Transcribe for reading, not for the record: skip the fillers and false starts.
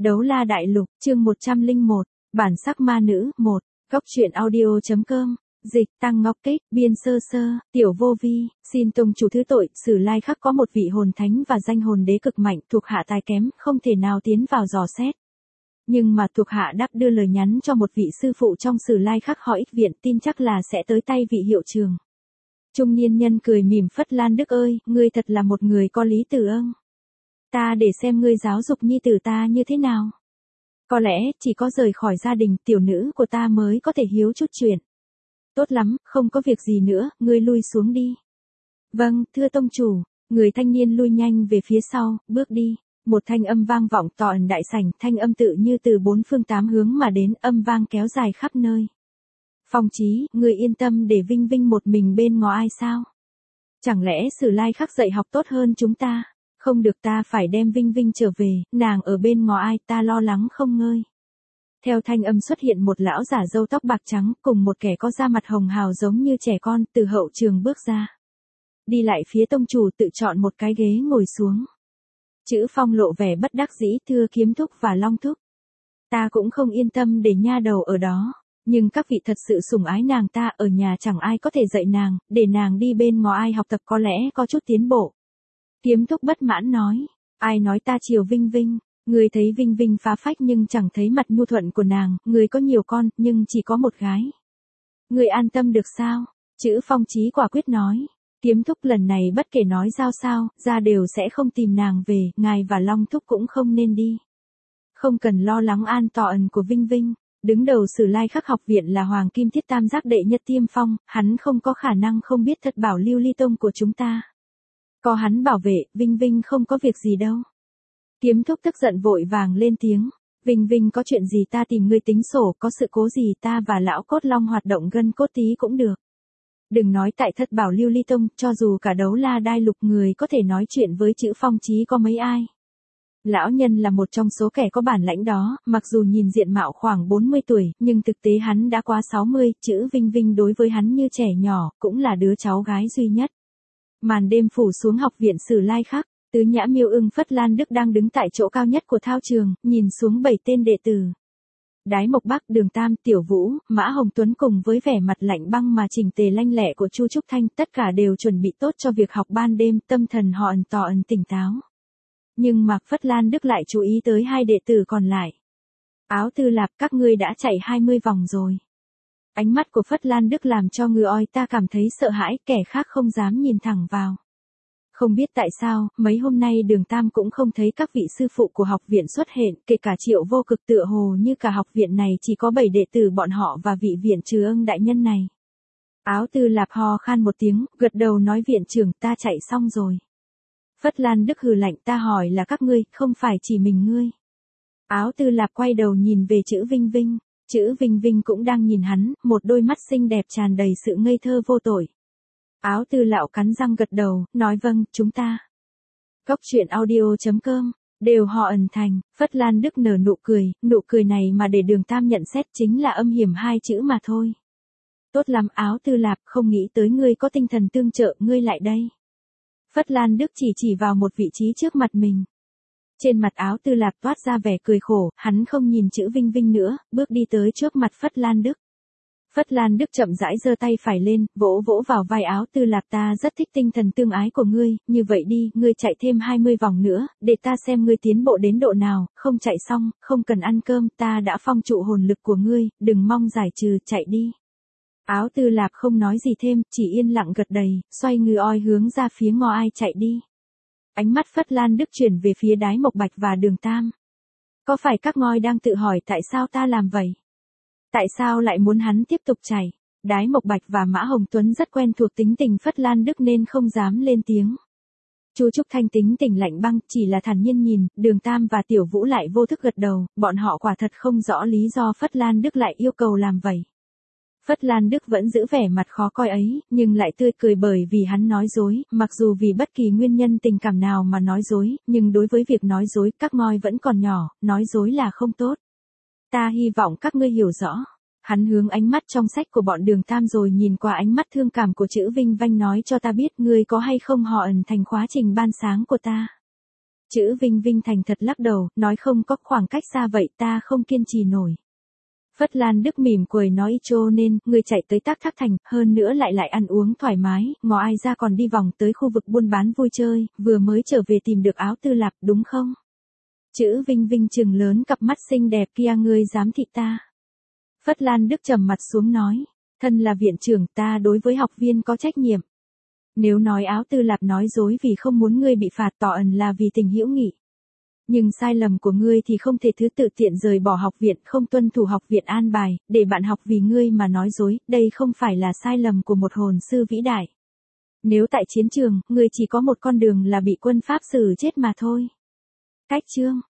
Đấu la đại lục, chương 101, bản sắc ma nữ, 1, góc truyện audio.com, dịch, tăng ngọc kết, biên sơ sơ, tiểu vô vi, xin tông chủ thứ tội, Sử Lai Khắc có một vị hồn thánh và danh hồn đế cực mạnh, thuộc hạ tài kém, không thể nào tiến vào dò xét. Nhưng mà thuộc hạ đáp đưa lời nhắn cho một vị sư phụ trong Sử Lai Khắc họ Ích viện, tin chắc là sẽ tới tay vị hiệu trường. Trung niên nhân cười mỉm phất Lan Đức ơi, ngươi thật là một người có lý tử ưng. Ta để xem ngươi giáo dục nhi tử ta như thế nào. Có lẽ, chỉ có rời khỏi gia đình, tiểu nữ của ta mới có thể hiếu chút chuyện. Tốt lắm, không có việc gì nữa, ngươi lui xuống đi. Vâng, thưa tông chủ, người thanh niên lui nhanh về phía sau, bước đi. Một thanh âm vang vọng tọa đại sảnh, thanh âm tự như từ bốn phương tám hướng mà đến, âm vang kéo dài khắp nơi. Phong Chí, ngươi yên tâm để Vinh Vinh một mình bên ngó ai sao? Chẳng lẽ Sử Lai Khắc dạy học tốt hơn chúng ta? Không được, ta phải đem Vinh Vinh trở về, nàng ở bên ngó ai, ta lo lắng không ngơi. Theo thanh âm xuất hiện một lão giả râu tóc bạc trắng, cùng một kẻ có da mặt hồng hào giống như trẻ con, từ hậu trường bước ra. Đi lại phía tông chủ, tự chọn một cái ghế ngồi xuống. Chữ Phong lộ vẻ bất đắc dĩ, thưa Kiếm Thúc và Long Thúc. Ta cũng không yên tâm để nha đầu ở đó, nhưng các vị thật sự sủng ái nàng ta, ở nhà chẳng ai có thể dạy nàng, để nàng đi bên ngó ai học tập có lẽ có chút tiến bộ. Kiếm Thúc bất mãn nói, ai nói ta chiều Vinh Vinh, người thấy Vinh Vinh phá phách nhưng chẳng thấy mặt nhu thuận của nàng, người có nhiều con, nhưng chỉ có một gái. Người an tâm được sao? Chữ Phong Chí quả quyết nói. Kiếm Thúc lần này bất kể nói giao sao, ra đều sẽ không tìm nàng về, ngài và Long Thúc cũng không nên đi. Không cần lo lắng an toàn của Vinh Vinh, đứng đầu Sử Lai Khắc học viện là Hoàng Kim Thiết Tam Giác đệ nhất Tiêm Phong, hắn không có khả năng không biết thật bảo lưu ly tông của chúng ta. Có hắn bảo vệ, Vinh Vinh không có việc gì đâu. Kiếm Thúc tức giận vội vàng lên tiếng, Vinh Vinh có chuyện gì ta tìm ngươi tính sổ, có sự cố gì ta và lão cốt long hoạt động gân cốt tí cũng được. Đừng nói tại thất bảo lưu ly tông, cho dù cả đấu la đai lục người có thể nói chuyện với chữ Phong Chí có mấy ai. Lão nhân là một trong số kẻ có bản lãnh đó, mặc dù nhìn diện mạo khoảng 40 tuổi, nhưng thực tế hắn đã qua 60, chữ Vinh Vinh đối với hắn như trẻ nhỏ, cũng là đứa cháu gái duy nhất. Màn đêm phủ xuống học viện Sử Lai Khắc, Tứ Nhã Miêu Ưng Phất Lan Đức đang đứng tại chỗ cao nhất của thao trường, nhìn xuống 7 tên đệ tử. Đái Mộc Bắc, Đường Tam, Tiểu Vũ, Mã Hồng Tuấn cùng với vẻ mặt lạnh băng mà chỉnh tề lanh lẹ của Chu Trúc Thanh, tất cả đều chuẩn bị tốt cho việc học ban đêm, tâm thần họ tỉnh táo. Nhưng mà Phất Lan Đức lại chú ý tới hai đệ tử còn lại. Áo Tư Lạp, các ngươi đã chạy 20 vòng rồi. Ánh mắt của Phất Lan Đức làm cho người oi ta cảm thấy sợ hãi, kẻ khác không dám nhìn thẳng vào. Không biết tại sao, mấy hôm nay Đường Tam cũng không thấy các vị sư phụ của học viện xuất hiện, kể cả Triệu Vô Cực, tựa hồ như cả học viện này chỉ có 7 đệ tử bọn họ và vị viện trừ ưng đại nhân này. Áo Tư Lạp ho khan một tiếng, gật đầu nói viện trưởng, ta chạy xong rồi. Phất Lan Đức hừ lạnh, ta hỏi là các ngươi, không phải chỉ mình ngươi. Áo Tư Lạp quay đầu nhìn về chữ Vinh Vinh, chữ Vinh Vinh cũng đang nhìn hắn, một đôi mắt xinh đẹp tràn đầy sự ngây thơ vô tội. Áo Tư Lạo cắn răng gật đầu, nói vâng, chúng ta. Góc truyện audio.com, đều họ ẩn thành, Phất Lan Đức nở nụ cười này mà để Đường Tam nhận xét chính là âm hiểm hai chữ mà thôi. Tốt lắm Áo Tư Lạp, không nghĩ tới ngươi có tinh thần tương trợ, ngươi lại đây. Phất Lan Đức chỉ vào một vị trí trước mặt mình. Trên mặt Áo Tư Lạp toát ra vẻ cười khổ, hắn không nhìn chữ Vinh Vinh nữa, bước đi tới trước mặt Phất Lan Đức. Phất Lan Đức chậm rãi giơ tay phải lên, vỗ vào vai Áo Tư Lạp, ta rất thích tinh thần tương ái của ngươi, như vậy đi, ngươi chạy thêm 20 vòng nữa, để ta xem ngươi tiến bộ đến độ nào, không chạy xong, không cần ăn cơm, ta đã phong trụ hồn lực của ngươi, đừng mong giải trừ, chạy đi. Áo Tư Lạp không nói gì thêm, chỉ yên lặng gật đầy, xoay người oi hướng ra phía ngõ ai chạy đi. Ánh mắt Phất Lan Đức chuyển về phía Đái Mộc Bạch và Đường Tam. Có phải các ngoi đang tự hỏi tại sao ta làm vậy? Tại sao lại muốn hắn tiếp tục chạy? Đái Mộc Bạch và Mã Hồng Tuấn rất quen thuộc tính tình Phất Lan Đức nên không dám lên tiếng. Chu Trúc Thanh tính tình lạnh băng, chỉ là thản nhiên nhìn, Đường Tam và Tiểu Vũ lại vô thức gật đầu, bọn họ quả thật không rõ lý do Phất Lan Đức lại yêu cầu làm vậy. Phất Lan Đức vẫn giữ vẻ mặt khó coi ấy, nhưng lại tươi cười bởi vì hắn nói dối, mặc dù vì bất kỳ nguyên nhân tình cảm nào mà nói dối, nhưng đối với việc nói dối, các ngoi vẫn còn nhỏ, nói dối là không tốt. Ta hy vọng các ngươi hiểu rõ. Hắn hướng ánh mắt trong sách của bọn Đường Tam rồi nhìn qua ánh mắt thương cảm của chữ Vinh Vanh nói cho ta biết ngươi có hay không họ ẩn thành khóa trình ban sáng của ta. Chữ Vinh Vinh thành thật lắc đầu, nói không có, khoảng cách xa vậy ta không kiên trì nổi. Phất Lan Đức mỉm cười nói cho nên, người chạy tới Tác Thác Thành, hơn nữa lại ăn uống thoải mái, ngó ai ra còn đi vòng tới khu vực buôn bán vui chơi, vừa mới trở về tìm được áo tư lạp đúng không? Chữ Vinh Vinh trừng lớn cặp mắt xinh đẹp kia, ngươi dám thị ta. Phất Lan Đức trầm mặt xuống nói, thân là viện trưởng ta đối với học viên có trách nhiệm. Nếu nói áo tư lạp nói dối vì không muốn ngươi bị phạt tỏ ẩn là vì tình hữu nghị. Nhưng sai lầm của ngươi thì không thể thứ tự tiện rời bỏ học viện, không tuân thủ học viện an bài, để bạn học vì ngươi mà nói dối, đây không phải là sai lầm của một hồn sư vĩ đại. Nếu tại chiến trường, ngươi chỉ có một con đường là bị quân Pháp xử chết mà thôi. Cách chương